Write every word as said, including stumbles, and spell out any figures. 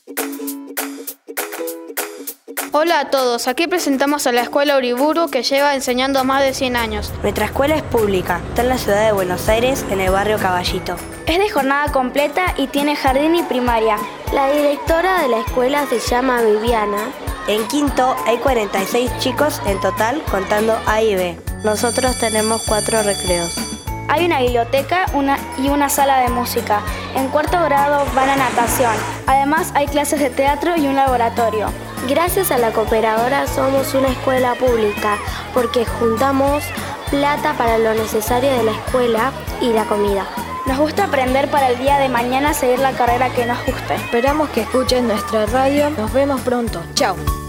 Hola a todos, aquí presentamos a la Escuela Uriburu, que lleva enseñando más de cien años. Nuestra escuela es pública, está en la ciudad de Buenos Aires, en el barrio Caballito. Es de jornada completa y tiene jardín y primaria. La directora de la escuela se llama Viviana. En quinto hay cuarenta y seis chicos en total, contando A y B. Nosotros tenemos cuatro recreos. Hay una biblioteca una, y una sala de música. En cuarto grado van a natación. Además hay clases de teatro y un laboratorio. Gracias a la cooperadora somos una escuela pública porque juntamos plata para lo necesario de la escuela y la comida. Nos gusta aprender para el día de mañana seguir la carrera que nos guste. Esperamos que escuchen nuestra radio. Nos vemos pronto. Chao.